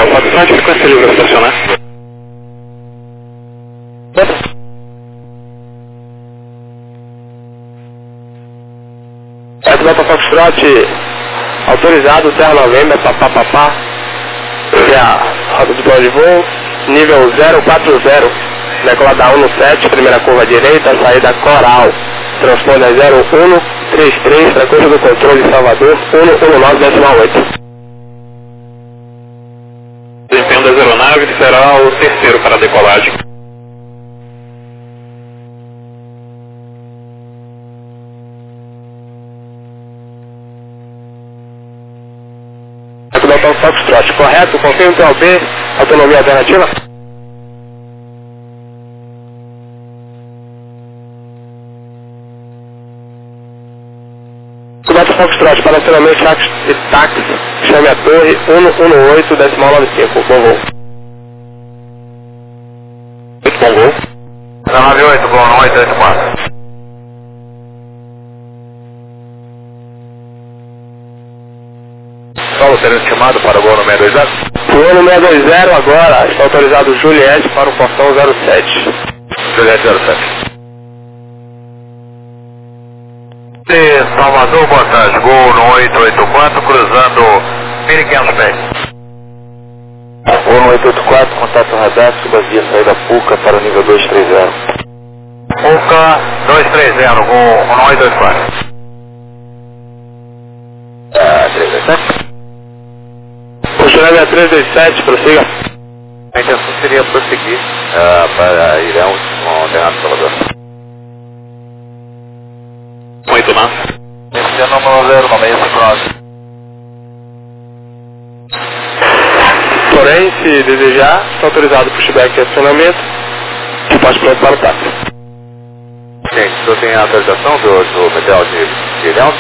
Hotel 4 frequência livre a estacionar. Delta Foxtrot, autorizado, Terra Novembro, papapá, que é a rota do plano de voo, nível 040, decolar da 17, primeira curva direita, saída Coral, transponder 0133, frequência do controle Salvador, 119,8. Desempenho da aeronave será o terceiro para a decolagem. Delta Foxtrot, correto? Confirme o B, autonomia alternativa? Delta Foxtrot, para acionamento e táxi, chame a torre 118, decimal 95, bom voo. Muito bom voo. 98, bom, 884. Solo sendo chamado para o voo no 620? Voo no 620 agora, está autorizado Juliette para o portão 07. Juliette 07. De Salvador, boa tarde, gol no 884, cruzando 1.500 pés. Voo no 884, contato radar, suba via saída PUCA para o nível 230. PUCA 230, gol no 884. 327. Funcionário 327, prossiga. A intenção seria prosseguir para Ilhéus, com o Leonardo Salvador. Muito massa. Esse é o número 0659. Porém, se desejar, está autorizado o pushback e acionamento, que pode pronto para o táxi. Gente, o senhor tem a autorização do Metel de Ilhéus?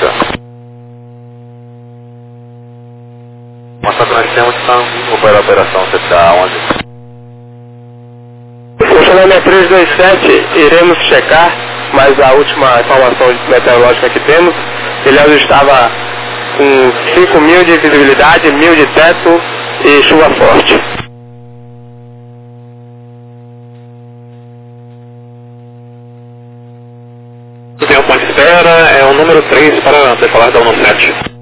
Mas só que nós temos que estar para a operação, você está onde? Funcionamento 327, iremos checar, mas a última informação meteorológica que temos, Ilhéus estava com 5.000 de visibilidade, 1.000 de teto e chuva forte. O tempo de espera é o número 3 para decolar da 17.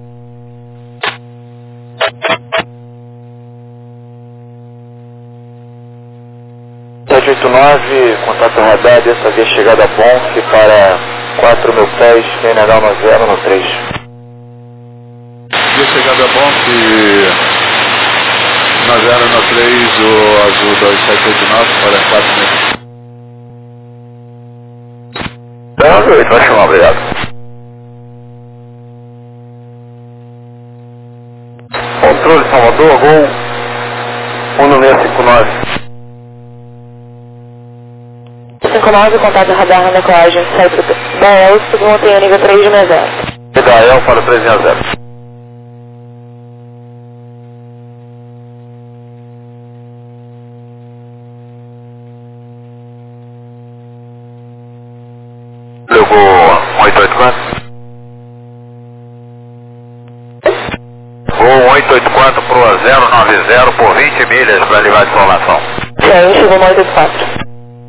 Contato radar, dessa vez chegada a Bonf para 4.000 pés, general no 0 no 3. Dia chegada a Bonf, na 0 no 3, o azul 2789 para 4.000. Vai chamar, obrigado. Controle Salvador, gol 1659. 59, contato radar na decolagem, sai para Dael, segundo tem o nível 3 de 60. Dael para 360. Gol 884. Gol 884 para o 090 por 20 milhas para levar de informação. Sim, chegou no 884.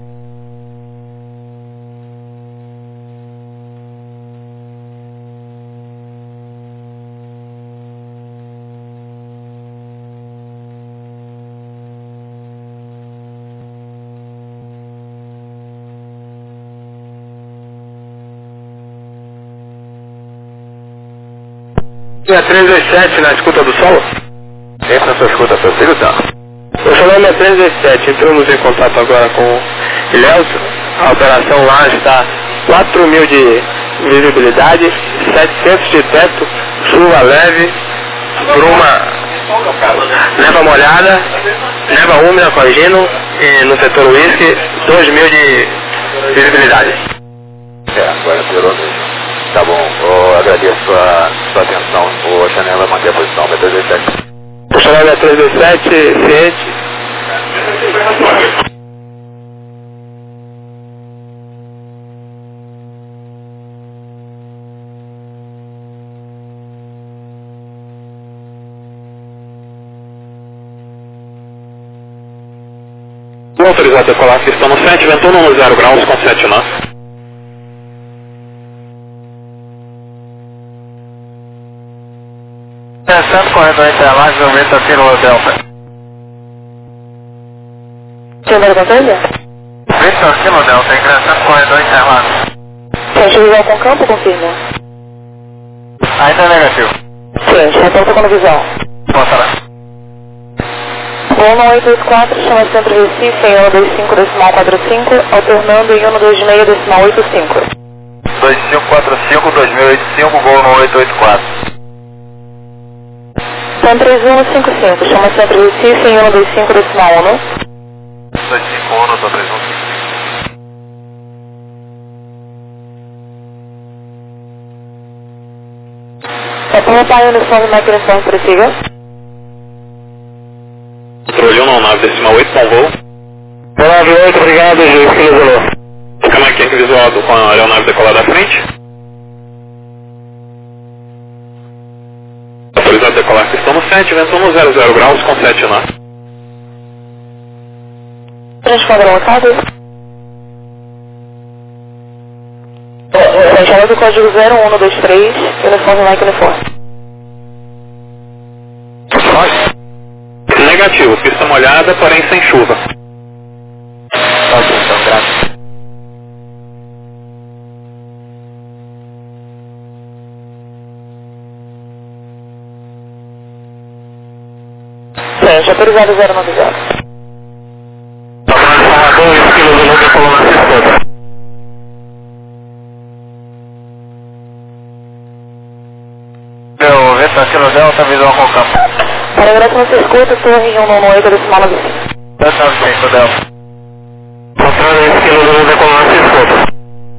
Tinha 327 na escuta do solo? Entra na sua escuta, seu filho, tá? O seu nome é 327, entramos em contato agora com Ilhéus. A operação lá está 4.000 de visibilidade, 700 de teto, chuva leve, bruma, neva molhada, neva úmida corrigindo, e no setor whisky, 2.000 de visibilidade. Agora piorou mesmo. Tá bom, eu agradeço sua atenção. O Chanel vai manter a posição, B327. O Chanel é 327, ciente. autorizado a decolar, pista no 7, vento 10 graus com 7 nós. Descendo, corredor Interlagos, aumenta aqui no Delta. Câmera controle? Victor Kilo Delta, ingressando, corredor Interlagos. Frente visual com campo, confirma. Ainda é negativo. Frente, reporta com visão. Passará. Voo 9884, chama Centro Recife em 125 decimal 45, alternando em 126 decimal 85. 2545, 2085, voo 9884. São 3155, chama Centro Recife em 125 decimal 1. 251, tô 3155. É para pai uniforme Mike uniforme, prossiga. Controle 199 decimal 8 com voo. Olá, 8, obrigado, Juiz, que levou. Cama aqui visual com a aeronave decolada à frente. Autorizado a decolar, pista no 7, vento 10 graus com 7 nós. Transponder locado. Frente do código 0123, uniforme Mike uniforme. Negativo, pista molhada, porém sem chuva. Ok, então, graças. Frente, autorizado 090. Salvador, esquilo do Lula, coluna assistente. Meu, Victor Kilo Delta, visual com campo. Para ingresso no circuito, torre 198 decimal 95. 295, Delta. Controle esquilo do Lula, coluna assistente.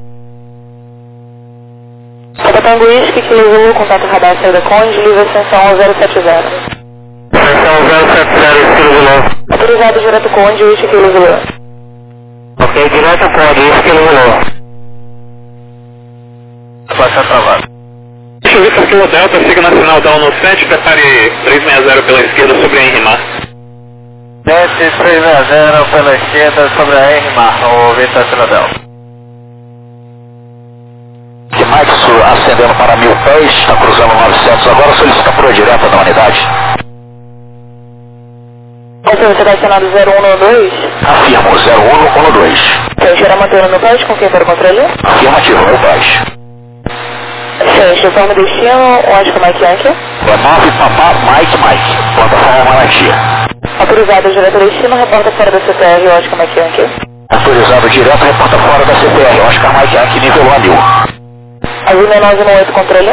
Capitão Whisky, Kilo Zulu, contato radar saída Conde, livre ascensão 070. Ascensão 070, esquilo do Lula. Autorizado direto Conde, Whisky, Kilo Zulu. Ok, direto pode, esquilo do Lula. Vai ser travado. Deixa eu ver se aqui o Delta siga na sinal down no 7, prepare 360 pela esquerda sobre a Henrimar. Desce 360 pela esquerda sobre a Henrimar, o Victor Kilo Delta. Max ascendendo para 1000 pés, está cruzando 900 agora, solicita por direta da unidade. Você está acionado 0112? Afirmo, 0112. Frente, era mantendo no pés, confirma para o controle? Afirmativo, 1000 pés. Frente, informe destino, Oscar Mike Yankee. É 9 Papá Mike, plataforma Maratia. Autorizado direto destino, reporta fora da CTR, Oscar Mike Yankee. Autorizado direto, reporta fora da CTR, Oscar Mike Yankee, nível a 1000. Azul 918, controle.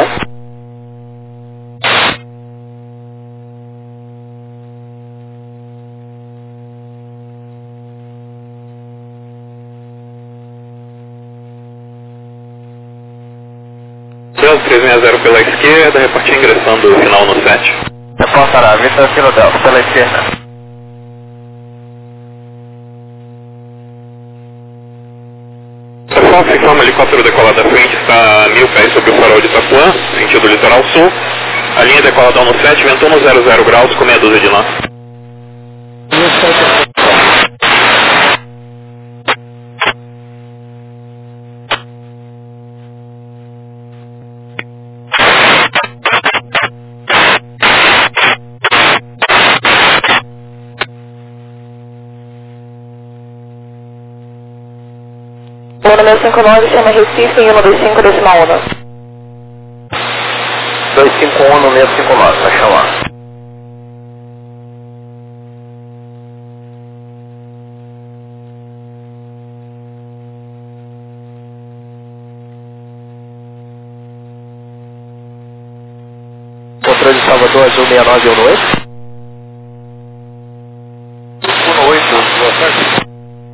Delta 360 pela esquerda, repartir ingressando o final no 7. Reportará, Victor Kilo Delta, pela esquerda. Pessoal, se informa, helicóptero decolado à frente está a 1000 pés sobre o farol de Itapuã, sentido litoral sul. A linha decolada no 7, vento 10 graus com meia dúzia de nós. O número 59 chama Recife em 125 decimal 1. 251 no 659, vai chamar. Controle de Salvador, Azul 69 118. 118, boa tarde.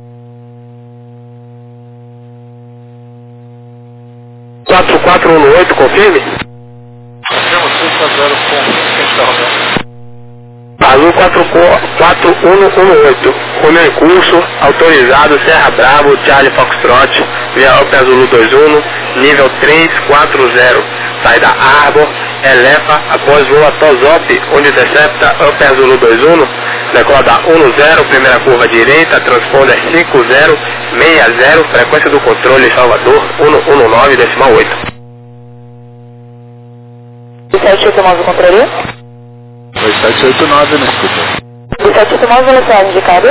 Quatro 418, confirme? Confirma 6-0 com quem está rodando. Azul 4118, rumo em curso, autorizado, Serra Bravo, Charlie Foxtrot, via Up Azul 21, nível 340, sai da Arbor, elefa após voo a Tozop, onde intercepta Up Azul 21, decolar 10, primeira curva direita, transponder 5060, frequência do controle Salvador 119,8. 2789 controle. 2789 na escuta. 2789 velocidade indicada.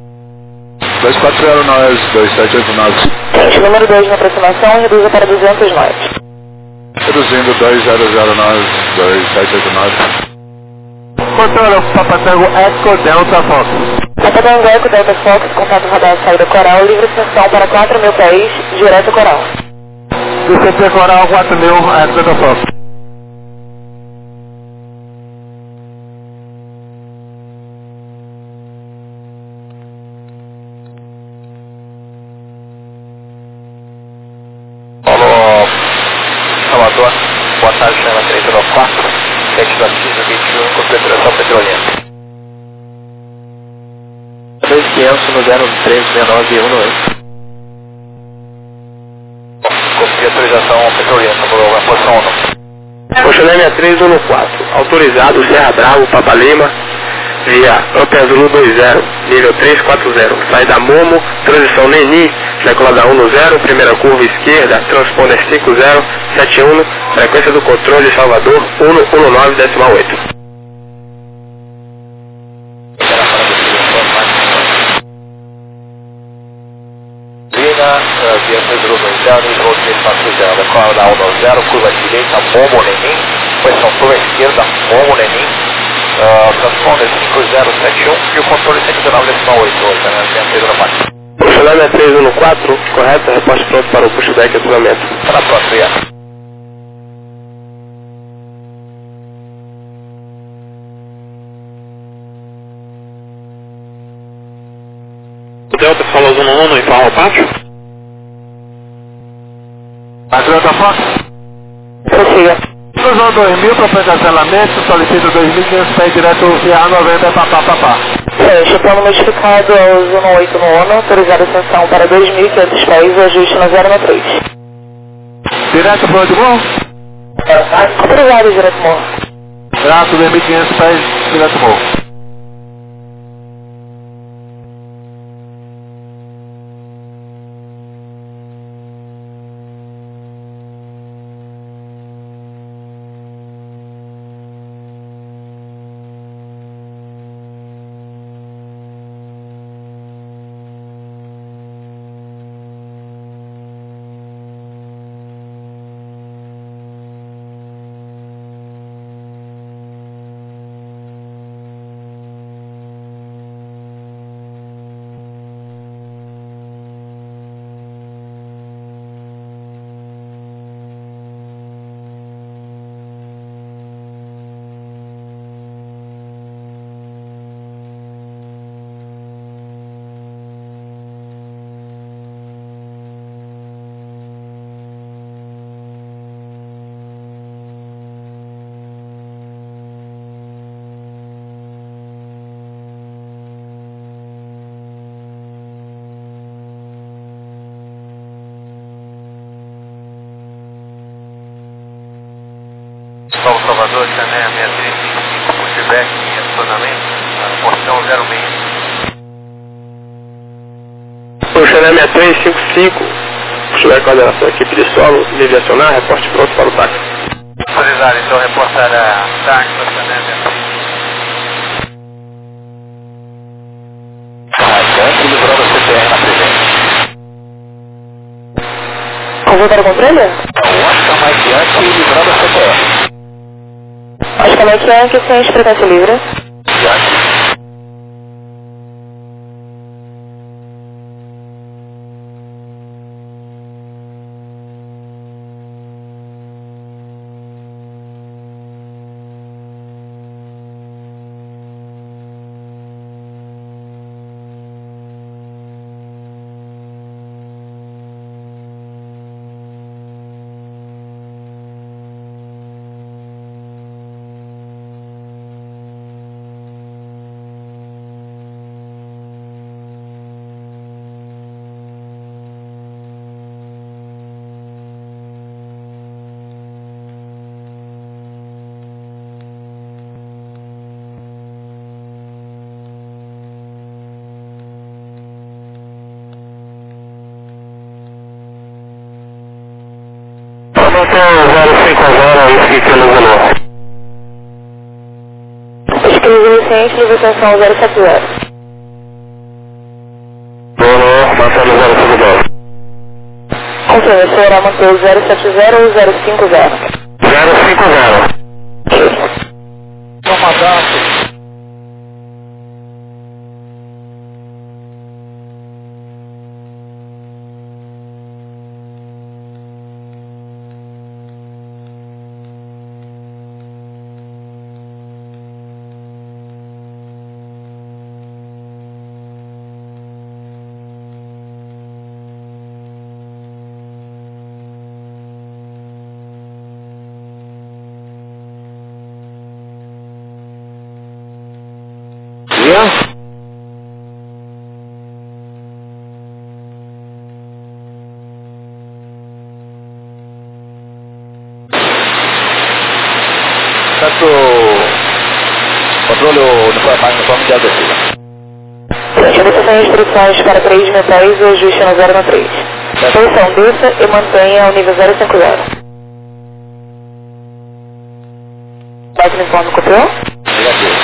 2409, 2789. Gente, número 2 na aproximação, reduza para 200 nós. Reduzindo 2009, 2789. Controle Papa Tango Eco Delta Fox. Papa Tango Eco Delta Fox, contato radar saída Coral, livre extensão para 4.000 pés, direto Coral. DCP Coral 4.000, Eco Delta Fox. Alô, Salvador, boa tarde, chama 394, 72521, com preparação petrolina. 2500 no 036918. Confia autorização petrolina, por posição 1. Oxalêmia 314, autorizado Serra Bravo, Papa Lima, via Up Azul 20, nível 340, saída Momo, transição Neni, decolada 10, primeira curva esquerda, transponder 5071, frequência do controle Salvador 119,8. Via Pedro Gonzalo, nível 340, decolada 10, curva direita, Momo Neni, posição curva esquerda, Momo Neni, transponder 5071 e o controle 119,8 hoje, né? Via Pedro Gonzalo. Oxalêmia 314, correto, reposte pronto para o pushback e ativamento. Para a próxima. O Delta falou zona 1 no informa ao pátio. Delta Fox. Prossiga. Cruzou 2000 para cancelamento, solicito 2.500 pés direto via A90 papá. Fecha, plano modificado ao zona 8 no ONU, autorizada ascensão para 2.500 pés, ajuste no 093. Direto para onde morro? Autorizado direto morro. Trato 2.500 pés, direto morro. Salvador, Chané, 6355, pushback em acionamento, porção 06. Oxalêmia 355, pushback coordenação equipe de solo, nível acionar, reporte pronto para o táxi. Autorizado, então reportar a táxi para Chané, 6355. Adiante, livrando o CPR na presente. Consultar o controle? Oscar mais diante e livrando o CPR. Acho que é que sem frequência livre. Diante. isso que ele valor. Escrevi licença, livração 070. Passando 050. Confirma, o senhor manter 070 ou 050? 050. Comandante. Certo, controle uniforme de adesivo. Certo, sem restrições para 3 metais e ajuste no 0 no 3. Posição, desça e mantenha o nível 050. Bate no informe, copiou? Negativo.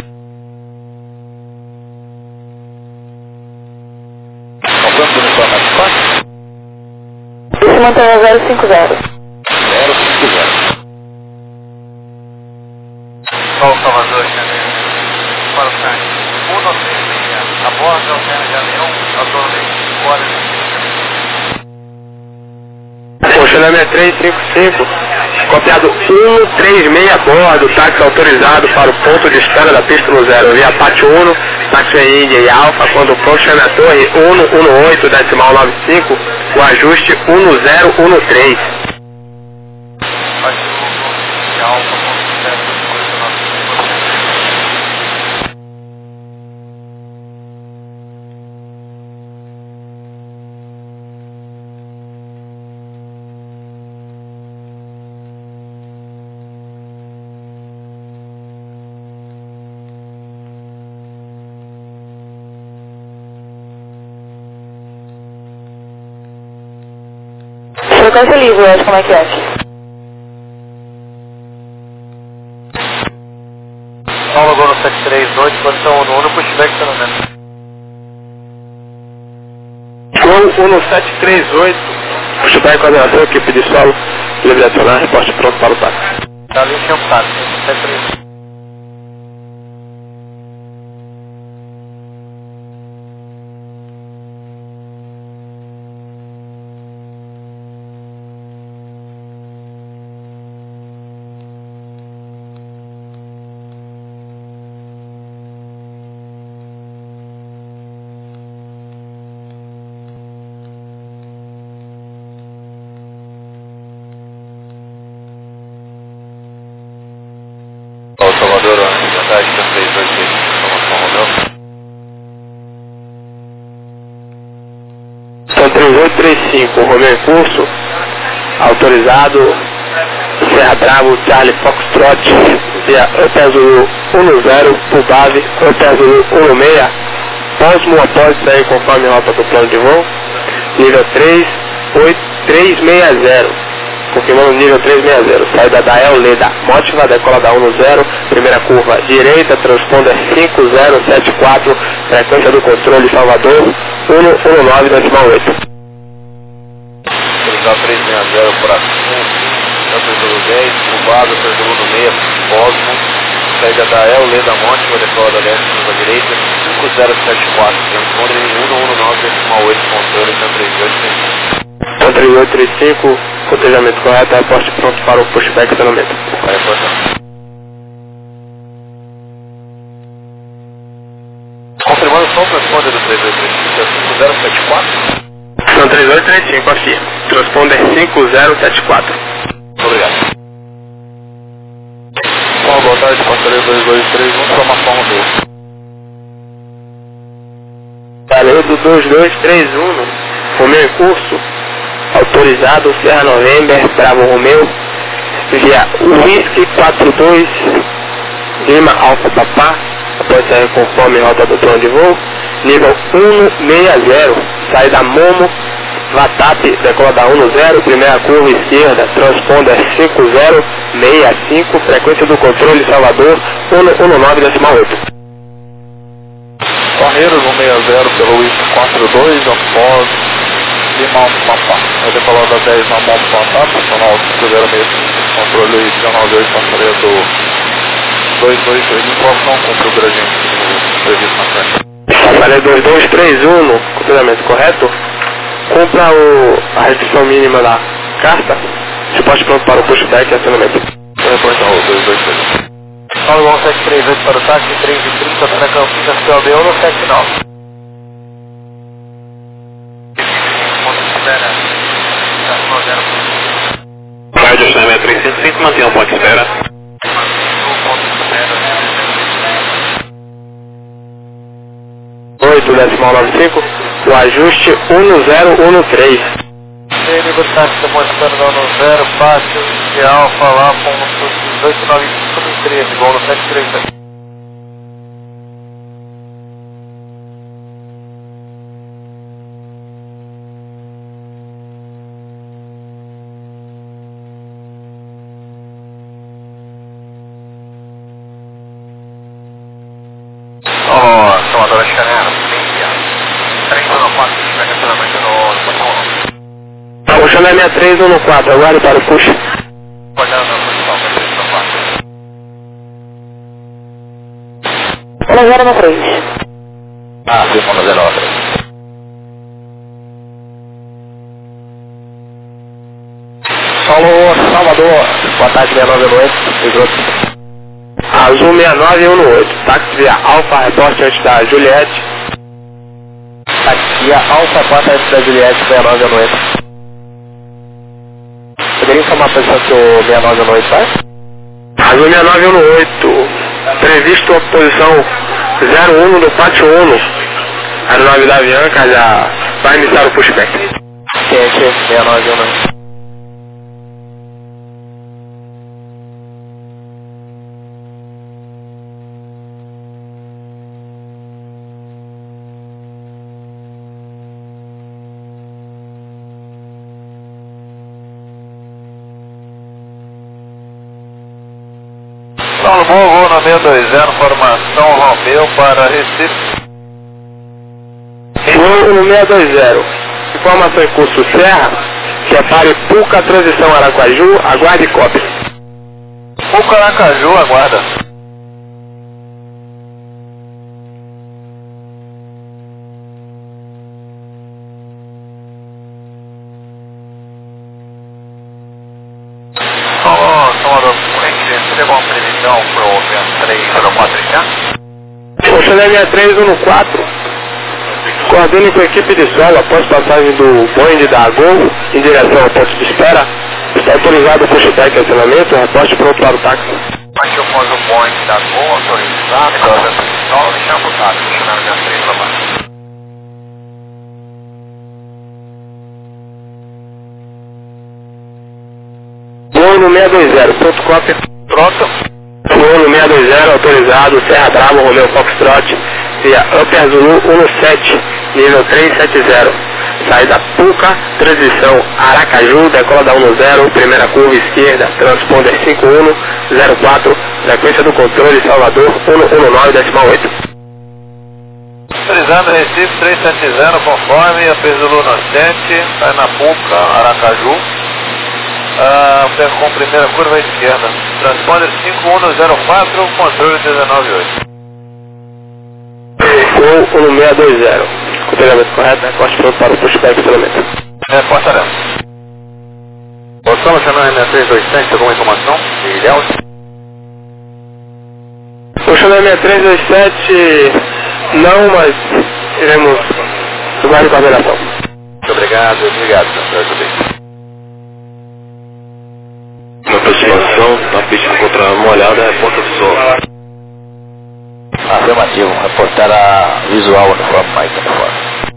Comprando o uniforme mais forte? Desça e mantenha o 050. 050. Sol Salvador, Janeiro. Para o Santos. 196. Após a altera de avião, autoramente. Fora de funcionamento 355. Copiado 136 a bordo. Táxi autorizado para o ponto de espera da pista no 0. Via Pátio 1, táxi Índia e Alfa. Quando pronto, chame a torre 118,95. O ajuste 1013. Frequência livre, hoje, como é que é? Paulo Golo 738, posição 1, pushback estacionamento. Gol 1738, pushback coordenação, equipe de solo, livre de acionar, reporte pronto para o táxi. Tá ali, tinha um táxi, 738. Salvador, já está aqui também, São 3835, Romeu em curso, autorizado, Serra Bravo, Charlie Foxtrot, via Upazulu 10, Pubave, Upazulu 16, Posmo após sair conforme rota do plano de voo, nível 360. Confirmando nível 360, saída da El Leda, Mótiva, decola da 10, primeira curva direita, transponder 5074, frequência do controle Salvador, 119,8. Terminal 360 por aqui, Upazulu 10, Cubado, Upazulu no meio, Cosmo, saída da El Leda, Mótiva, decola da 10, curva direita, 5074, transponder em 119,8, controle 13835. 3835, cotejamento correto, reporte pronto para o pushback estacionamento. Vai reportar. Confirmando só o transponder do 3835, é 5074? São 3835, afirma. Transponder 5074. Obrigado. Bom, boa tarde, passageiro 2231, formação 2. Valeu do 2231, Romeu em curso, autorizado, Serra November, Bravo Romeu, via Whisky 42, Lima Alfa Papá, após sair conforme rota do plano de voo, nível 160, sai da Momo, VATAP, decola 110, primeira curva esquerda, transponder 5065, frequência do controle Salvador 119,8. Barreiros 160 pelo I-42, após Lima Papá. É decolada 10 na mão Papá, personal 506, controle 198, passaria do 223, informação com o agente previsto na frente. Passaria 2231, no completamente correto. Cumpra a restrição mínima da carta. Suporte pronto para o pushback e acionamento. Reportão 223. Paulo 1738 para o táxi, 3h30 para Campinas, CLB 179. Vai de acionamento 305, mantenha o ponto de espera. o ajuste 1013. Nível táxi demonstrando no 0, fácil, de alfa, lá, ponto 1895, voo no 737. Salvador Chanel, 314, pega estacionamento no posição 1. O Chanel 6314, aguarde para o push. Olhando na posição 314. Olá, 093. Firma 09. Alô, Salvador. Boa tarde, 6918. Azul 6918. Táxi via Alfa, reporte antes da Juliette. Táxi via Alfa, reporte antes da Juliette, 6918. Poderia informar a pessoa que o 6918 vai? Azul 6918. Previsto a posição 01 do pátio 1. A aeronave da Avianca já vai iniciar o pushback. Quente, 6918. Paulo, voo na 620, formação Romeu para Recife. Voo no 620. Informação em curso Serra. Separe Puca, transição Aracaju, aguarde cópia. Puca Aracaju, aguarda. Salvador, você levou uma previsão para o 6304 O Chanel 6314. Coordene com a equipe de solo após passagem do Boeing da Gol em direção ao ponto de espera. Está autorizado o pushback e acionamento, reporte pronto para o táxi. Mas eu pôs o Boeing da Gol autorizado, então a posição deixa o táxi, Chanel 63 para baixo. Boeing no 620, ponto cópia. Pronto. Boeing no 620, autorizado, Serra Bravo, Romeo Foxtrot, via Upper Zulu 17, nível 370. Saída Puca, transição Aracaju, decola 110, primeira curva esquerda, transponder 5104, frequência do controle Salvador 119,8. Autorizado Recife 370, conforme, Upper Zulu no 7, sai na Puca, Aracaju. Com primeira curva esquerda. Transponder 5104, controle 198. Voo 1620. Completamente correto, né? Corte pronto para o pushback e acionamento. Reportaremos. Possamos chamar a 6327, alguma informação? Ideal? O Chanel 6327, não, mas iremos lugar de coordenação. Muito obrigado, senhor Judei. Uma aproximação, a pista contra a molhada é ponta do sol. Afirmativo, reportar a visual uniforme mais uniforme.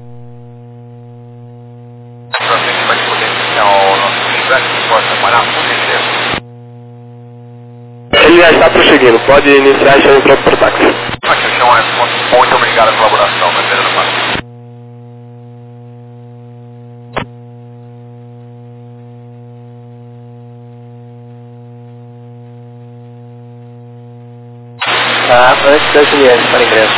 Ele já está prosseguindo, pode iniciar e chamar pronto para o táxi. Muito obrigado pela colaboração, meu querido. Antes da Juliette para ingresso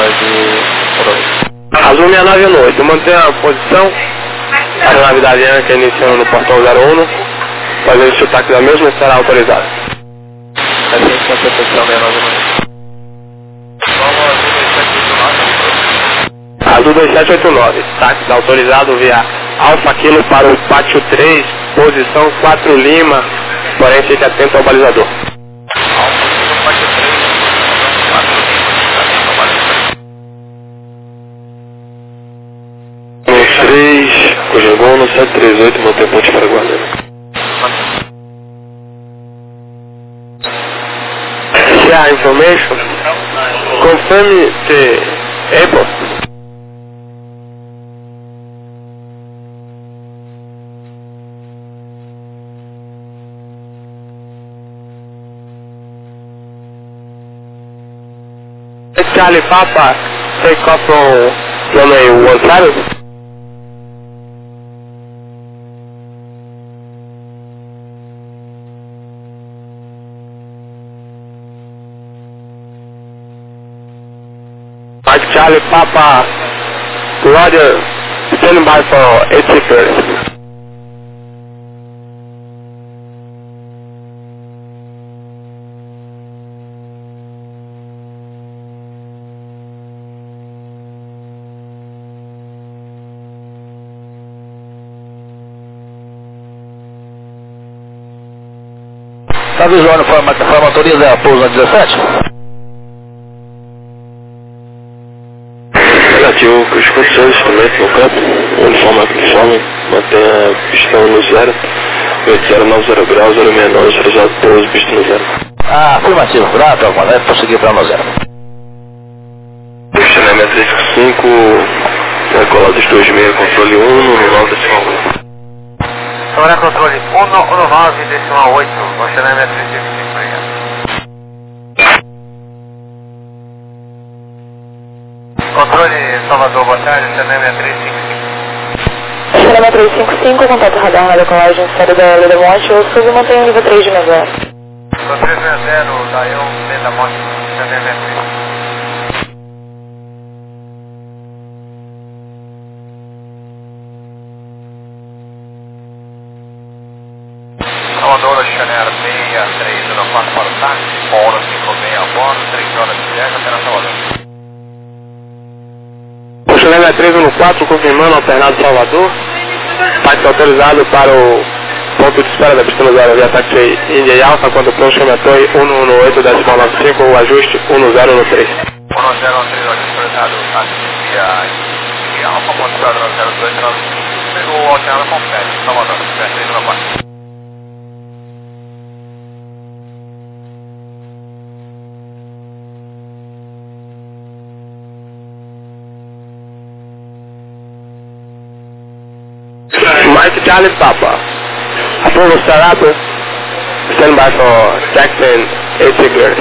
69 Azul 6918, mantenha a posição. A navidade Bianca iniciando no portão 01. Fazendo o sotaque da mesma, será autorizado. A gente tem a posição 69. Azul 2789, táxi autorizado via Alfa Kilo para o pátio 3, posição 4 Lima, porém fique atento ao balizador. Alfa Kilo, pátio 3, 4 Lima, atento ao balizador. 3, Cojangão no 738, mantém ponte para Guarani. Share information, confirm the airport. Charlie Papa, take off from runway 17. Charlie Papa, Roger, stand by for 860. Tá visual, forma autoriza pouso na 17? Negativo, que os condições também no campo, uniforme, mantenha a pistão no 0, 8090 graus, 069, 012, pista no 0. Ah, afirmativo, grato, é prosseguir para no 0. Pista na 355, decolado dos 26, controle 1, no 9 decimal 8. Agora controle 119 decimal 8, Oceanámia 355 aí. Controle Salvador, boa tarde, Oceanámia 355. Oceanámia 355, contato radar na decolagem série da Leda Monte, ou sub mantenha o nível 3 de Mezé. Nível 3 de Mezé, da Eu Leda Monte, Oceanámia 355. Salvador, Oceanária 6304 para o táxi, hora 56 a bordo, 3 horas de viagem até na Salvador. Oceanámia 314, confirmando alternado Salvador. Táxi autorizado para o ponto de espera da pista no 0 via táxi Índia e Alfa, quando o plano Chamatoi 118.95, o ajuste 1013. 1013, ajuste autorizado, táxi Índia Alfa, ponto de espera no 0295, pegou o alternado completo, Salvador, 304. Mike Charlie Papa, approval startup, stand by for Jackson 80 girls.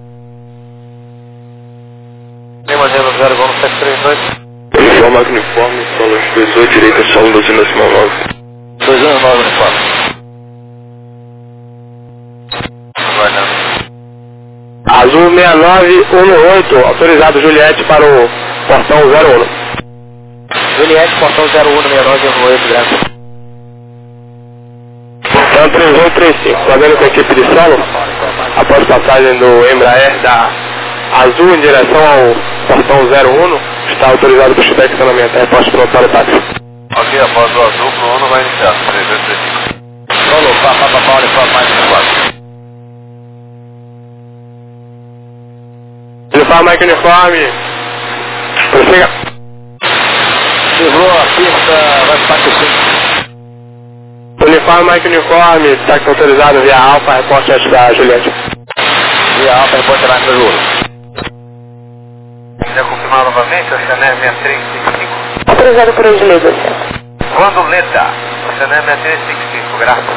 Lima 00, vamos 732. Uniforme, solo 28, direita, solo 12 decimal 9. 219 uniforme. Aguardando. Azul 6918, autorizado Juliette para o portão 01. Juliette, portão 016918, graças. Então 3135, fazendo com a equipe de solo, após passagem do Embraer da Azul em direção ao portão 01, está autorizado para o check de estacionamento, reposto pronto para o táxi. Ok, após o Azul, pro ONU vai iniciar, 3235. Solo, Papa, uniforme mais 4. Uniforme, Mike Uniforme, prossiga. Livrou a pista, vai para o 5. Uniforme, Mike Uniforme, táxi autorizado via Alfa, reporte da Juliette. Via Alfa, reporte lá para o Júlio. Quiser confirmar novamente, Oceanámia 6355. Autorizado por Edilei, Quando Leda, Oceanámia 6355, graças.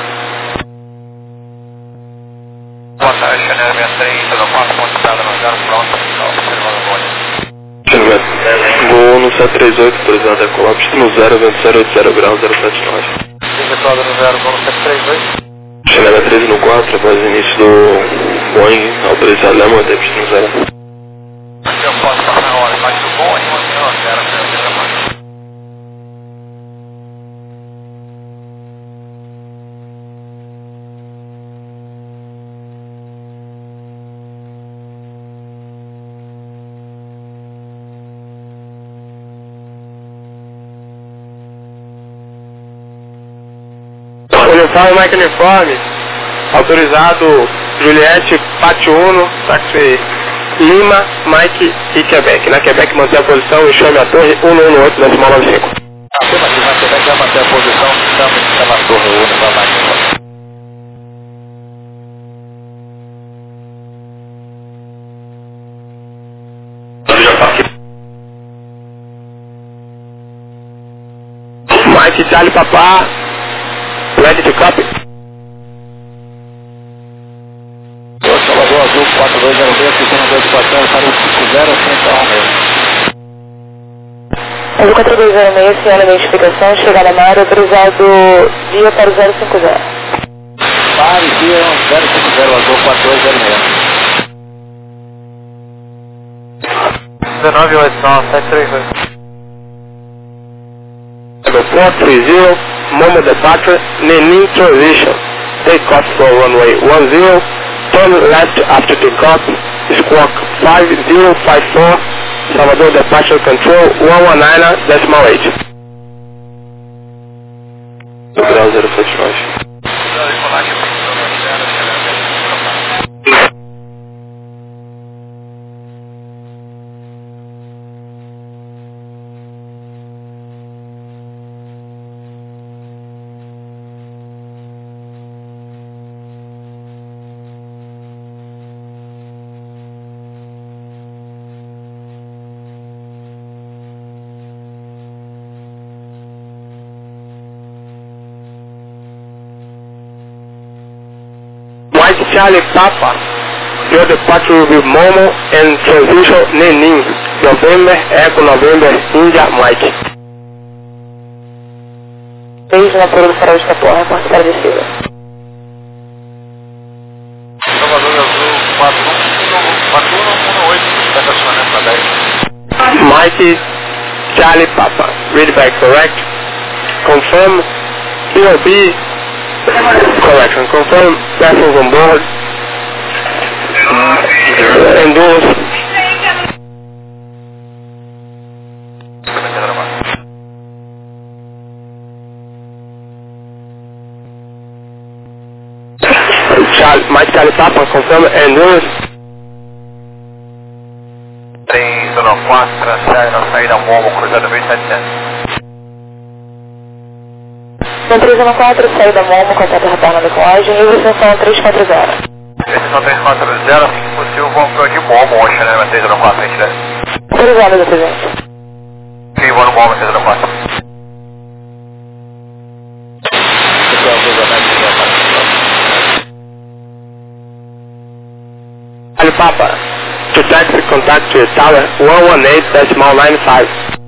Boa tarde, Oceanámia 304, ponto de estrada no 0, pronto, observando o bonde. Voo no 738, autorizado a decolar, pista no 0, vento 080 graus, 079. Decolada no 0, vamos 732. Oceanámia 13 no 4, após o início do Boeing, autorizado a manter pista no 0. Tower Mike Uniforme, autorizado Juliette, Pátio 1, táxi Lima, Mike e Quebec. Na Quebec mantém a posição e chame a torre 118.95. Afirmativo, na Quebec vai manter a posição, chama a torre 1, vai lá. Mike Charlie Papá, ready to copy. Salvador Azul 4206, sistema de ocupação para o 50 Central mesmo. Azul 4206, senhora identificação, chegada na área, autorizado dia para o 050. Pare, dia 050, Azul 4206. 1989, 738. 430, Momo departure, Nenin transition. Take off for runway 10, turn left after takeoff, squawk 5054, Salvador departure control 119.8. Ground 045. Mike Charlie Papa, your departure will be Momo and transition Nenin, November, Echo November, India, Mike. Beijo na torre do farol de Itapuã, reporte para a descida. Salvador Azul 4118, estacionamento para 10. Mike Charlie Papa, read back correct. Confirm POB correction. Confirm passengers on board. Endorse. Mike Charlie Papa, confirm endorse. Tem zona 4, na saída Momo, cruzada 1700. Centro 4, saída Momo, contato retorno da decolagem, nível extensão 340. Extensão 340, se possível, vamos para de Momo hoje, né? Na 304, a gente desce. Autorizado, do presente. Sim, vou no Momo, 304. Charlie Papa, to taxi contact to tower 118.95.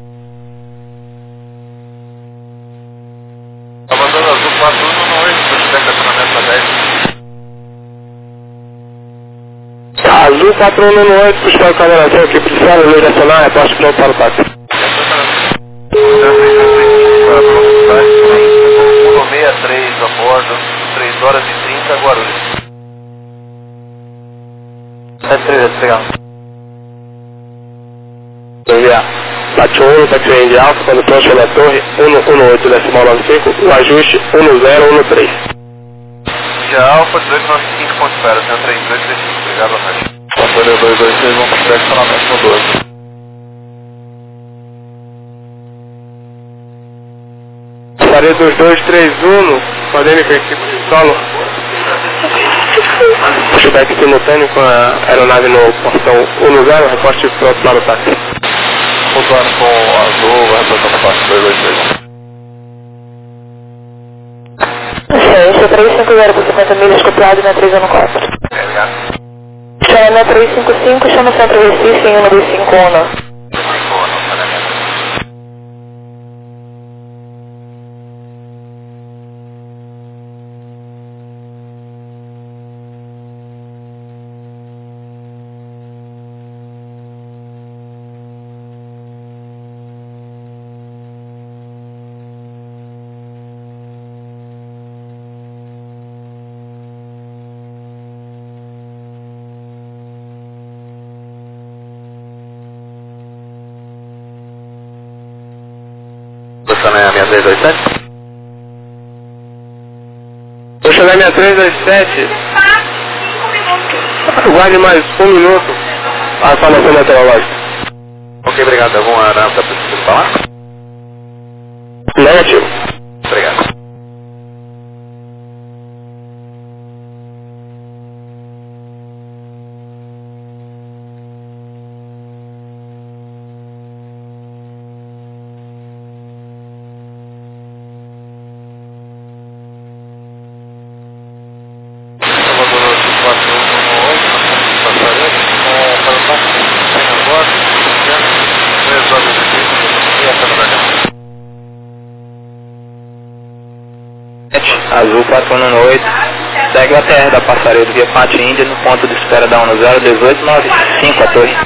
Salvador Azul 4118, se tiver estacionamento para 10. Azul 4118, buscar o caminhão aqui, precisa direcionar, reposte pronto para o táxi. 163 a bordo, 3 horas e 30, Guarulhos. 738, obrigado. Enviar. Bate 1, taxi Indy Alfa, quando próximo da torre 118.95, o ajuste 1013. Já Alfa 1895, ponto espera, 13235, obrigado, boa noite. Controle 226, vamos para estacionamento no 12. Parede 2231, podendo com a equipe de solo. Pushback simultâneo com a aeronave no portão 10, reporte pronto para o táxi. Voltando com o Azul, vai reportando a parte 226. Ciência 350 por 50 milhas, copiado na 314. Obrigado. Chama 355, chama Centro Recife em 1251. Você não é a minha 227? Vou chegar 6327. Aguarde mais 1 minuto. A informação meteorológica. Ok, obrigado. Alguma análise precisa falar? Negativo. Obrigado. Azul 418, da Inglaterra, da Passaredo, via Pátio Índia, no ponto de espera da 101895, a torre.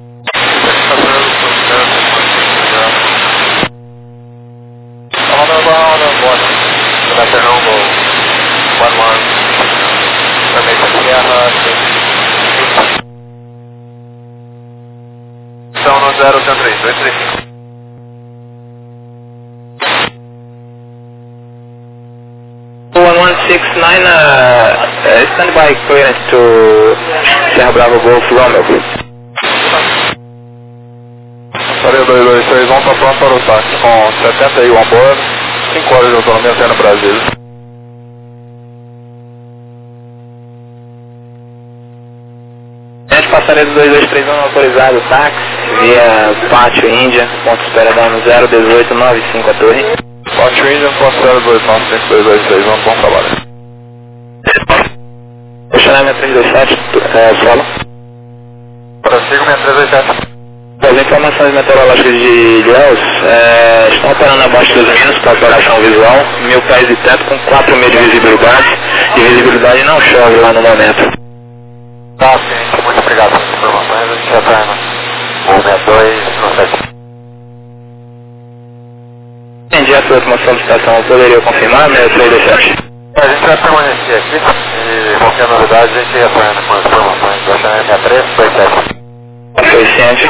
Então no 033, 1169, stand by clearance to Serra Bravo Golf Romeo. Passaredo 226, vamos para pronto para o táxi com 71 a bordo, 5 horas de autonomia até no Brasil. Passaredo 2231 autorizado, táxi, via Pátio Índia, ponto de espera da 101895, a torre. Pátio Índia, ponto 0295226, vamos bom trabalho. Questionário 6327, solo. Prossigo 6327. As informações meteorológicas de Ilhéus estão operando abaixo dos menos para operação visual, 1000 pés de teto com 4.000 de visibilidade, e visibilidade não chove lá no momento. Tá, sim, muito obrigado pelas informações, a gente já está no 62 no 7. Entendi a sua última solicitação, poderia confirmar, 6327? A gente vai permanecer aqui e qualquer novidade a gente retorna com as informações do Chanel 6327. Suficiente.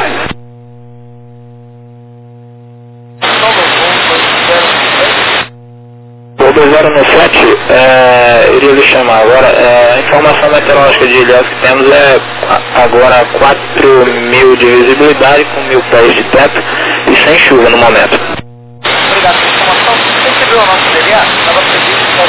O 2097 iria lhe chamar agora. A informação meteorológica de Ilhéus que temos é agora 4.000 de visibilidade com 1000 pés de teto e sem chuva no momento. Obrigado pela informação. Você recebeu o nosso DVA? Estava previsto para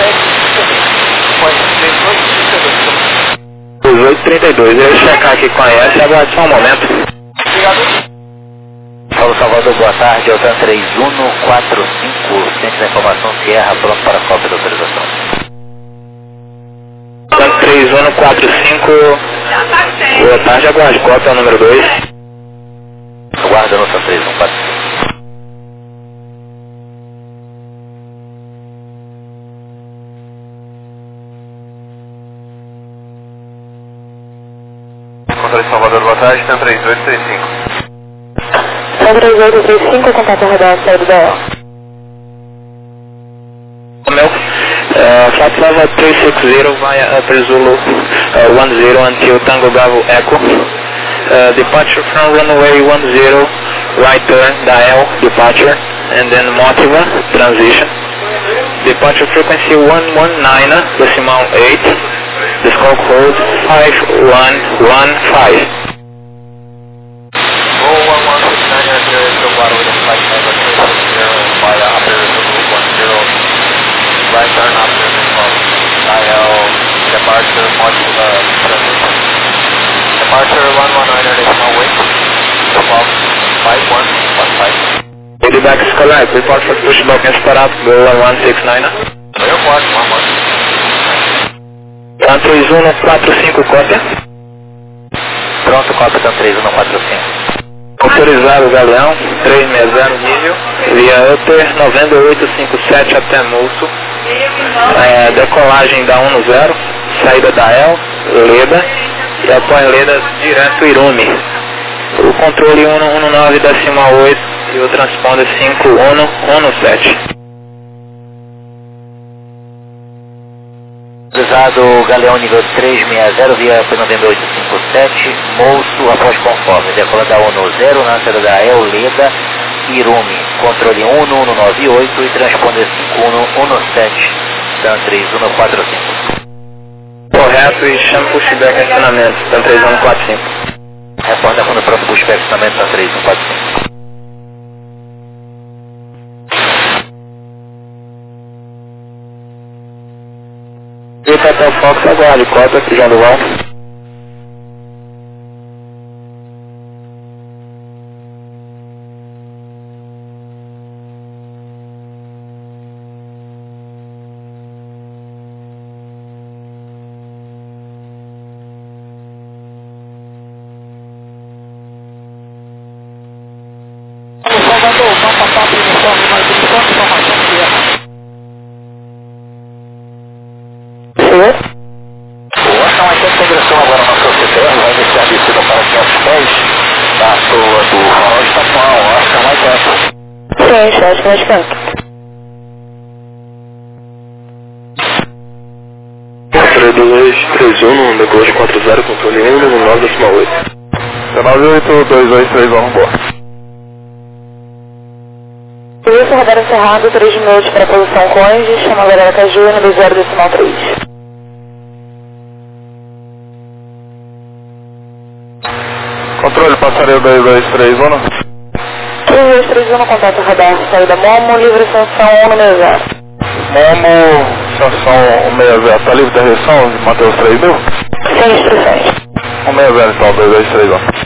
1832. Eu vou checar aqui com a ES e aguarde só um momento. Obrigado. Paulo Salvador, boa tarde. Eu tenho 3145, Centro da Informação Sierra, pronto para a cópia da autorização. 3145, boa tarde, aguarde, cópia número 2. Aguarda nossa 3145. Controle de Salvador, boa tarde, tem 3835. 3835, contato radar, saída da EL. Meu, Flight Level 360 via Upper Zulu 10 until Tango Bravo Echo. Departure from runway 10, right turn, dial, departure, and then Motiva, transition. Departure frequency 119, decimal 8, the scope code 5115. Right turn after dial, departure, Motiva, transition. Departure 119 decimal wait, default 5115. Feedback is correct. Report for pushback and start up, go 1169. Airport 11. 3145, cópia. Pronto, cópia, 3145. Autorizado Galeão, 360 nível, via Upper 9857 até Mulso, decolagem da 10, saída da EL, Leda, e após Leda direto Irume. O controle 119,8 e o transponder 5117. Autorizado Galeão nível 360 via P9857, Mouço após conforme, decola da ONU 0, na saída da EL, Leda, Irume, controle 11198 e transponder 5117, TAN 3145. Correto, e chama pushback acionamento, TAN 3145. Reporta quando o próximo pushback acionamento TAN 3145. E Total Fox, aguarde, cota, João Duval. Salvador, mapa papo uniforme, mais uniforme, informação de guerra. Então aqui a direção agora na sua CTR, vai descer a descida para 500 pés da sua do farol de Tapuão, acho que é mais perto. Sim, acho que é mais perto. 3231, decolar de 40, controle 1, no 9,8. 982231, boa. Isso, radar encerrado, 3 minutos para a posição Conde, chama a galera Caju no 0,3. Controle, passaria 2231. 3231, contato radar, saída Momo, livre sanção 160. Momo, sanção 160, tá livre da reação, Mateus 3000? Sem instruções. 160 então, 2231.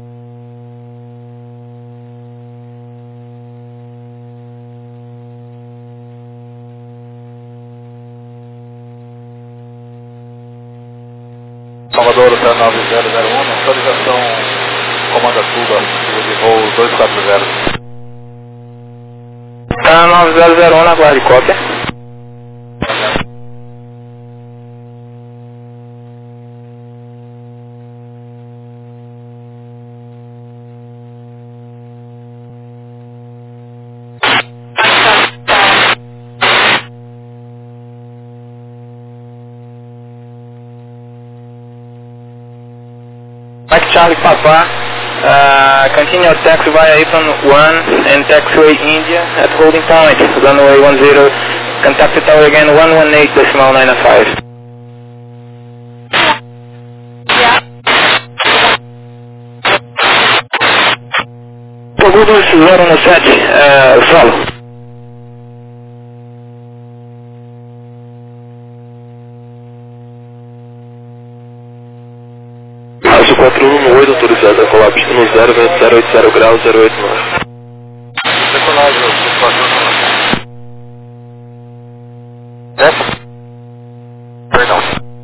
Salvador, TAN 9001, atualização comando Tuba, de voo 240. TAN 9001 na guarda, cópia. Mike Charlie Papa, continue taxi via Apron 1 and taxiway India at holding point, runway 10, contact the tower again 118.995. Segundo 017, solo. Aço 4118, autorizado a colar pista no 080 graus, 089. Decolagem, o 4 Perdão.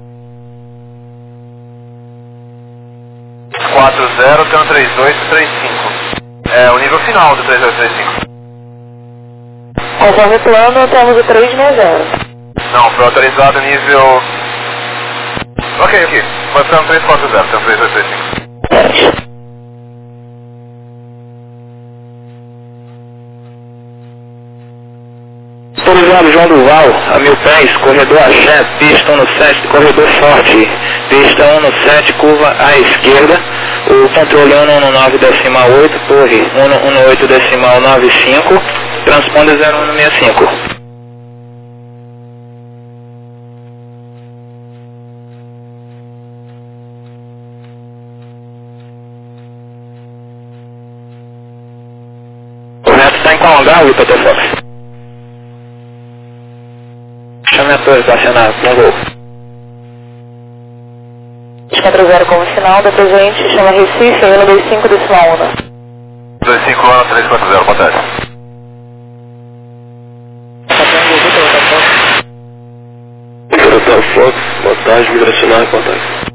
40, TAN 3235. É o nível final do 3235. Conforme plano, temos o 360. Não, foi autorizado nível... Ok. Foi TAN 340, TAN 3235. Autorizado João Duval, a 1000 pés, corredor Axé, pista 17, corredor forte, pista 17, curva à esquerda, o controle 119.8, torre 118.95, transponder 0165. Correto, está em qual andar, Vitor Fox? Chame a torre para acionar, com gol. 240 como final, da presente, chama Recife, aí no 25 decimal 1. 25 ano 340, boa tarde. Total Fox, boa tarde, migracionar, contato.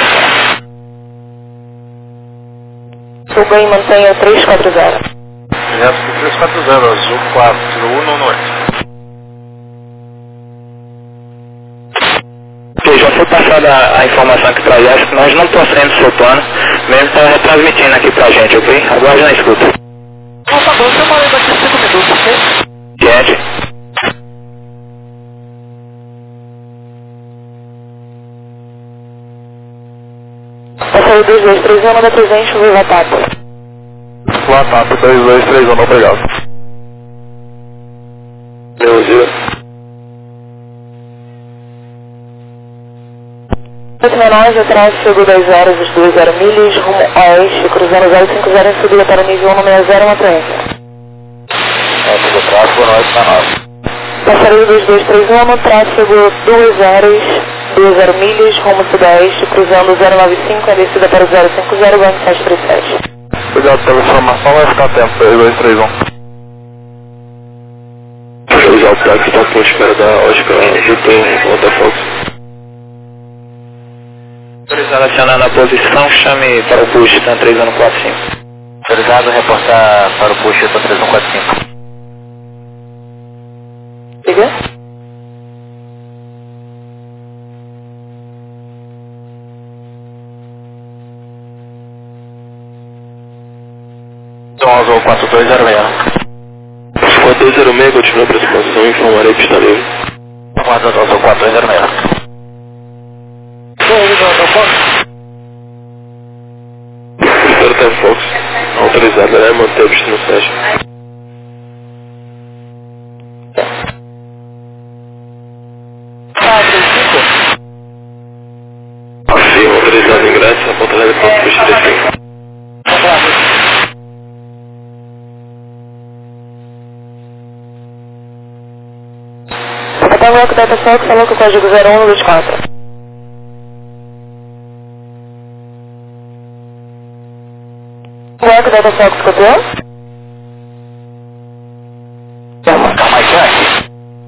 Suba e mantenha o 340. Direto do 340, azul 4118. Ok, já foi passada a informação aqui pra Jéssica, nós não torcemos o seu plano, mesmo está retransmitindo aqui pra gente, ok? Aguarde na escuta. Tá bom, eu falei daqui 5 minutos, ok? Gente. Passei 2231 da presente, Viva Tapa. WhatsApp 2231, obrigado. Leozio. 869, tráfego 10 horas, 20 milhas, rumo oeste, cruzando 050 em subida para nível 160, mantenha. Do tráfego 869. Passareio 2231, tráfego 2 horas, 20 milhas, rumo sudeste, cruzando 095 em descida para 050, ganho 737. Obrigado pela informação, vai ficar tempo, 231. Usar o táxi para a espera da Oscar Vitor Waterfox. Autorizado a acionar na posição, chame para o push, TAN 3145. Autorizado a reportar para o push, TAN 3145. Diga? Então, Azul 4206. 4206, continua a aproximação, informarei que está livre. Aguardando Azul 4206. Vitor Waterfox, autorizado a manter o destino 7. Afirma, autorizado ingresso, a ponta leve para o push 35. Papai Loco Data Fox, falou com o código 0124. Loco Data Fox, copiou? Calma aí, Jack.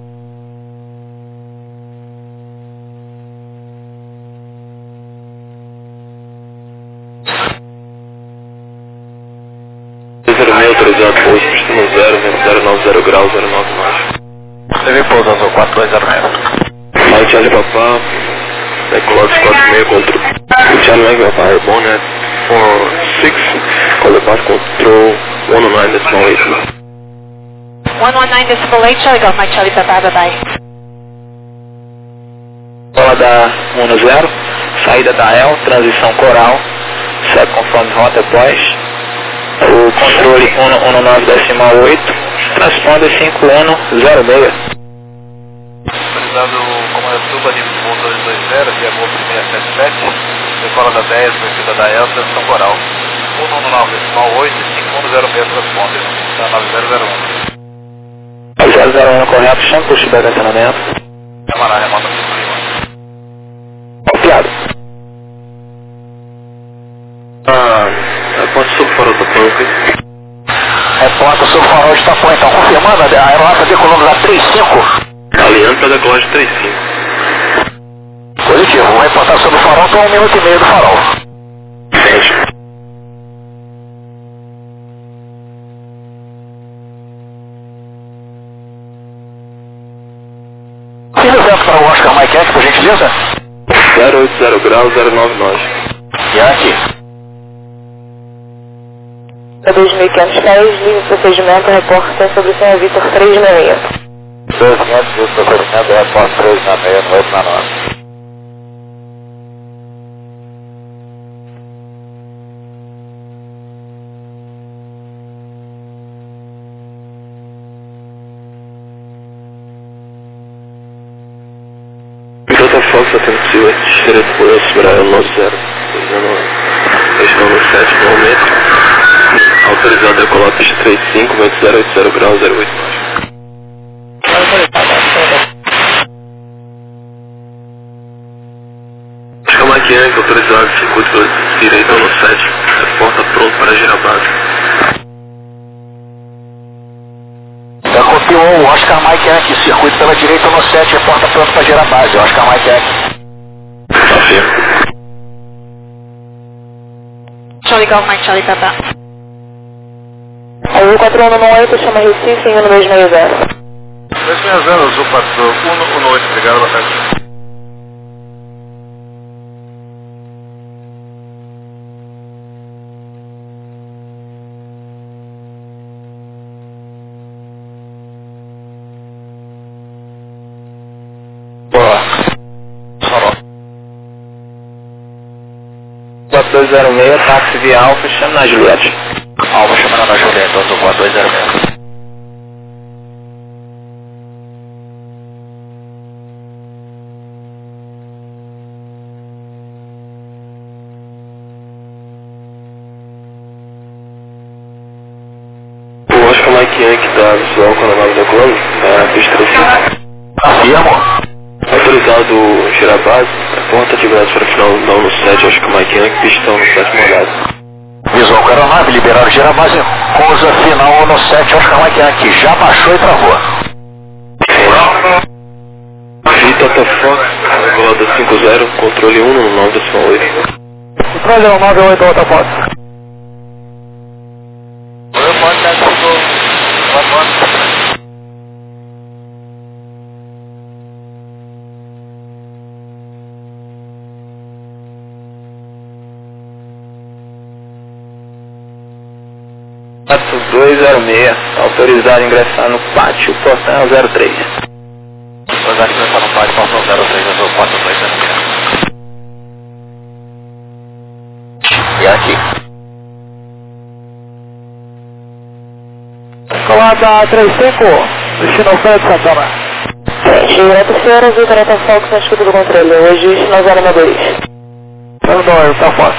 Autorizado pouso, destino 090 graus, 09 mais. TV pouso Azul 4206. Aí Charlie Papá, Decolox 46 contra Charlie Mike Papá, Airborne at 46, Colepath Control 119.8. 119.8, Charlie Golf, Mike Charlie Papa, bye bye. Bola da 10, saída da El, transição coral, segue conforme rota após. O controle 119.8, transponder 5106. Autorizado comando Suba, nível de voo 220, via voo 677, decola da 10, descida da El, transição coral. 119.8, 5106 transponder, da 9001. 001 correto, chama o push back acionamento. Camará, remota por cima. Copiado. Ponte sobre farol da Panca. Reporta sobre o farol de Itapuã, então confirmando a aeronave decolando da 35. Alinhando para a decolagem 35. Positivo, vou reportar sobre o farol, estou a 1 minuto e meio do farol. Entende? Fiz o vento para o Oscar Mike Yankee, por gentileza. 080 graus, 099. Yankee. A 2.500 pés, livre procedimento, reporta sobre o senhor Vitor 366. 2.500 de procedimento, reporta 366, no 899. Total Fox atendeu direto por Osmara 90. Estão no 7 no momento. Autorizado a decolar pista 35, vento 080 graus, 089. Oscar Mike Yankee, autorizado circuito direito no 7. Porta pronto para girar base. Copiou o Oscar Mike Yankee, circuito pela direita no 7, porta pronto para gerar base. Oscar Mike Yankee. Afirma. Charlie Golf, Mike Charlie Papa. Azul 4118, chama Recife em 1260. 260, Azul 4118, obrigado, boa tarde. Boa. 4206, táxi via Alfa, chama na Juliette. Alfa chamando na Juliette, Azul 4206. Mike Yankee da visual com a nave da Globo, da pista 35. Afirmo. Autorizado girar a base, ponta atividade para final não no 7, acho que o Mike Yankee, pistão no 7 molhado. Visual com a aeronave, liberar gira a base, pousa final no 7, Oscar Mike Yankee, já baixou e travou. Vita Fox, regulada 50, controle 1 no 9,8. Controle 98, Alta Fox. Pato 206, autorizado a ingressar no pátio, portão 03. Autorizado a ingressar no pátio, portão 03, eu sou 4206. E aqui. Colada 35, destino Feira de Santana. Direto senhoras, Vitor Alta Fox na escuta do controle. Hoje, destino 092. 02, Alta Fox.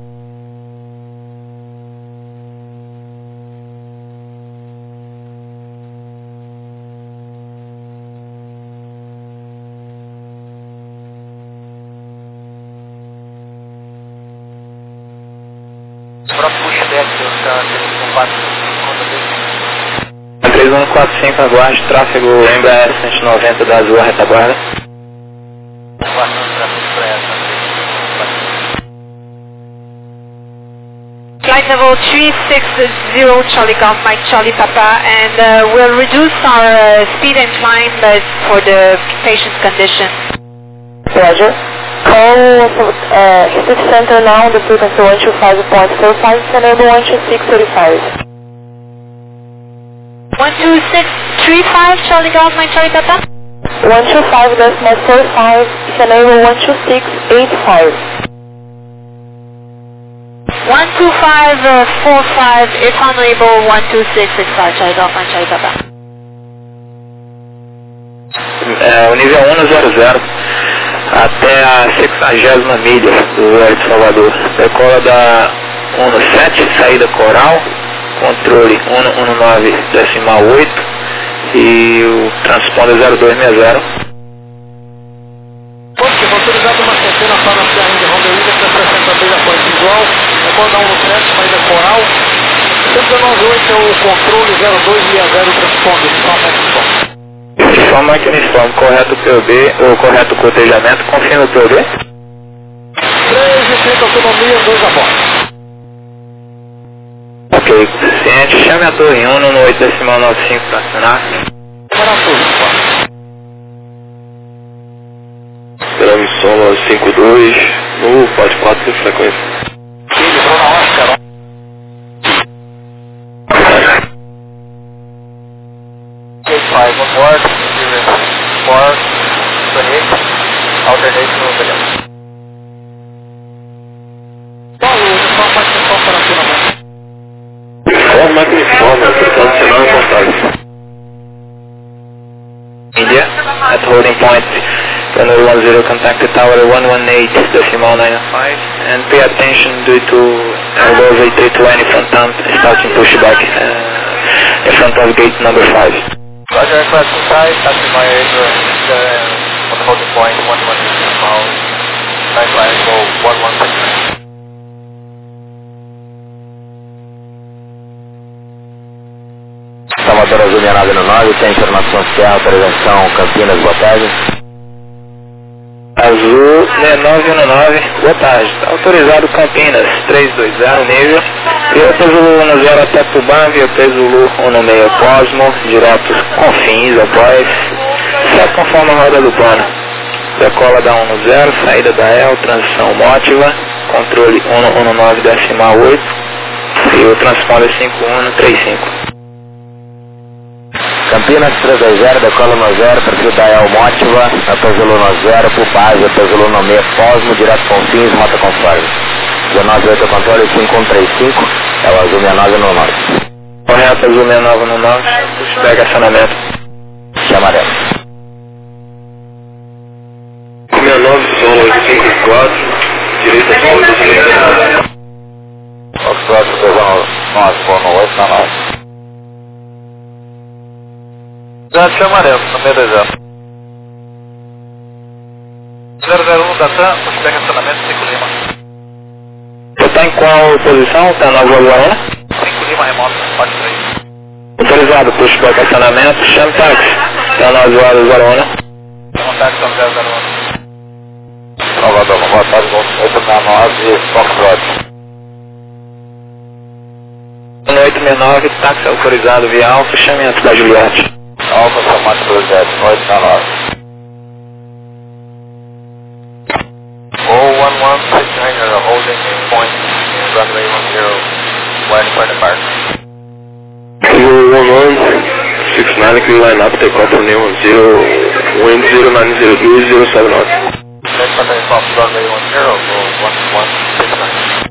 A 3145 aguarde, tráfego Embraer 190 da Azul, retaguarda. Flight level 360 Charlie Golf Mike Charlie Papa, and we'll reduce our speed and climb for the patient's condition. Roger. Call City Center now on the frequency 125.45, enable 12635. 12635 Charlie Golf Mike Charlie Papa? 125.45, enable 12685. 12545, if unable 12665 Charlie Golf Mike Charlie Papa. O nível 100 até a 60ª milha do Vale de Salvador. Decola da 17, saída Coral, controle 119,8 e o transponder 0260. Positivo, autorizado uma centena para a Serra de Rondelinha, 363 após visual, decola da 17, saída Coral, 198 é o controle 0260, transponder, só Forma que uniforme, correto POB, ou correto cotejamento, confia no POB? 3 e 30 autonomia, 2 a bordo. Ok, suficiente, chame a torre 1 no 8,95 para acionar. Esperamos solo 52 no pode 4 de frequência. Livrou na Oscar. K5 on board, 4, 28, alternate no bilhão. Forma que uniforme, tradicional e contagem. India, at holding point, runway 10, contact the tower 118.95, and pay attention due to Airbus A320 front dump starting pushback in front of gate number 5. Roger, aircraft inside, passing my on the holding point, 116 miles, night line, go 116. Salvador Azul, minha nave no 9, tem informação oficial, autorização Campinas, boa tarde. Azul 6919, boa tarde. Autorizado Campinas 320 nível. Via Zulu 10 até Tubã, via Zulu 16 Cosmo, diretos Confins, após. Certo conforme a roda do plano. Decola da 10, saída da EL, transição mótiva, controle 119,8 e o transponder 5135. Campinas 320, decola no 0, perfil da EL mótiva, Apezulu no 0, por base, Apezulu no 6 Cosmo, direto Confins, rota conforme. 198 controle 5135, é o Azul 69 no 9. Correto, Azul 69 no 9, pega acionamento. Chamaremos. 69, solo 854, direita solo 269. Foxtrot 219, 9, 8 na 9. Verdade, chamaremos, no 620. 001 da TAM, pega estacionamento 5 Lima. Você está em qual posição? Está na Rua Guarana? 5 Lima remoto, parte 3. Autorizado, pushback acionamento, chame táxi. Está na Rua Guarana. Contato com 001. Salvador, boa tarde, 869, Foxtrot. 869, táxi autorizado via Alfa, chame antes da Juliette. Alfa, Samate 27, 869. 01169, holding point, runway 10, wide for the park. 1169, clear line up, take off from Neo 10, wind 0902, 07 knots. Next time I off runway 10, go 1169.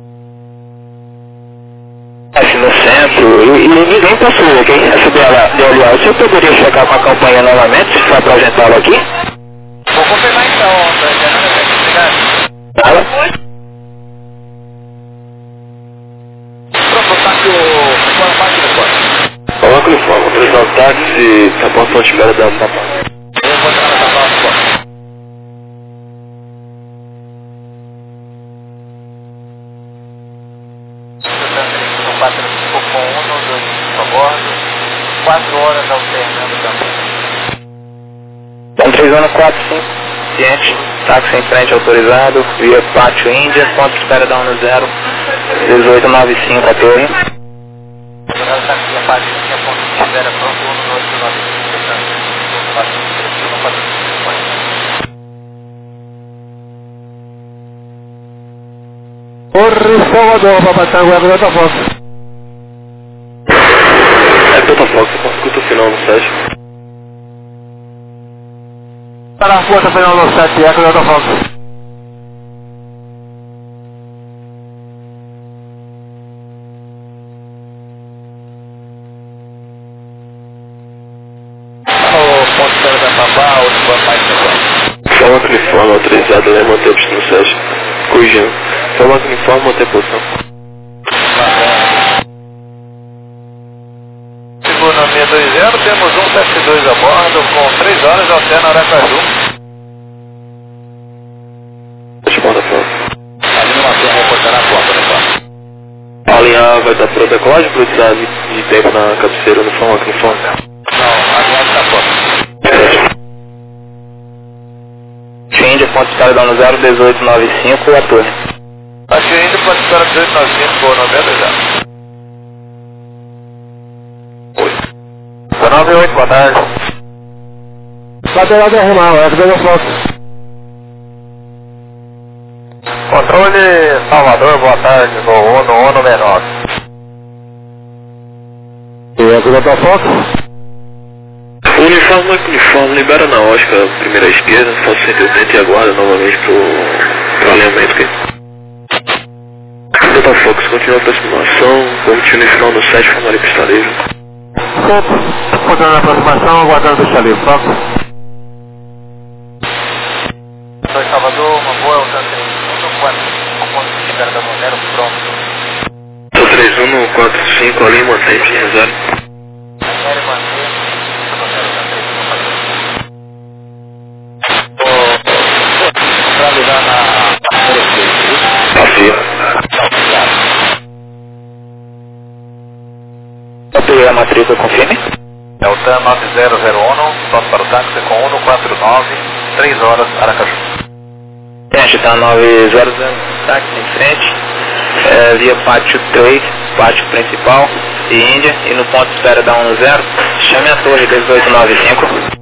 Assim, no centro, e ninguém passou, ok? Essa DLA, o senhor poderia checar com a campanha novamente, se for apresentá-lo aqui? Vou confirmar então, obrigado. Nada. Pronto, tá aqui o máquina agora. Coloca o uniforme, autorizar o táxi, tá bom, só espera da mapa. Eu vou entrar nessa próxima agora. São 4 com 1, 2 a bordo, 4 horas alternando também. Bom, 3 anos 4, 5, ciente, táxi em frente autorizado, via Pátio Índia, ponto de espera da 10, 1895 a torre. Agora está aqui a parte que a ponto de espera pronto, 1895. Corre Salvador, Papai Tango, é Delta Fox. É Delta Fox, eu escuto o final no 7. Para a força final no 7, é Delta Fox. O ponto de espera da Babá, o de mais Só uma uniforme autorizado, né, manter o destino 7. Corrigindo. Só uma uniforme, manter a posição. Seguro na 620, temos 172 a bordo, com 3 horas alterna Aracaju. Responda, por favor. Ali numa turma reportar a porta, né, A linha vai dar protocolagem para precisar de tempo na cabeceira, uniforme, uniforme. Não, a linha está pronta. Índia, ponto de espera da 10, 1895 a torre. Aqui ainda pode estar 1895 por 90 já. 98, boa tarde. Lateral de Arrumal, é Delta Fox. Controle Salvador, boa tarde, no ONU menor. E é Delta Fox? O uniforme libera na ótica, primeira esquerda, faço 180 e aguarda novamente pro alinhamento aqui. Delta Fox, continua a aproximação, contínuo final no 7, formaria pista livre. Certo. Continuando a aproximação, aguardando o pista livre, Fox. Sou Salvador, uma boa alcance, um ponto de espera da 10, pronto. Sou 3145, ali mantém de reserva. Quero manter. Para ligar na Afia. Capturei a matrícula, confirme. é o TAM 9001, solta para o táxi com 149, 3 horas, Aracaju. Gente, tá 900, táxi em frente, via Pátio 3, Pátio Principal e Índia, e no ponto de espera da 10, chame a torre 1895.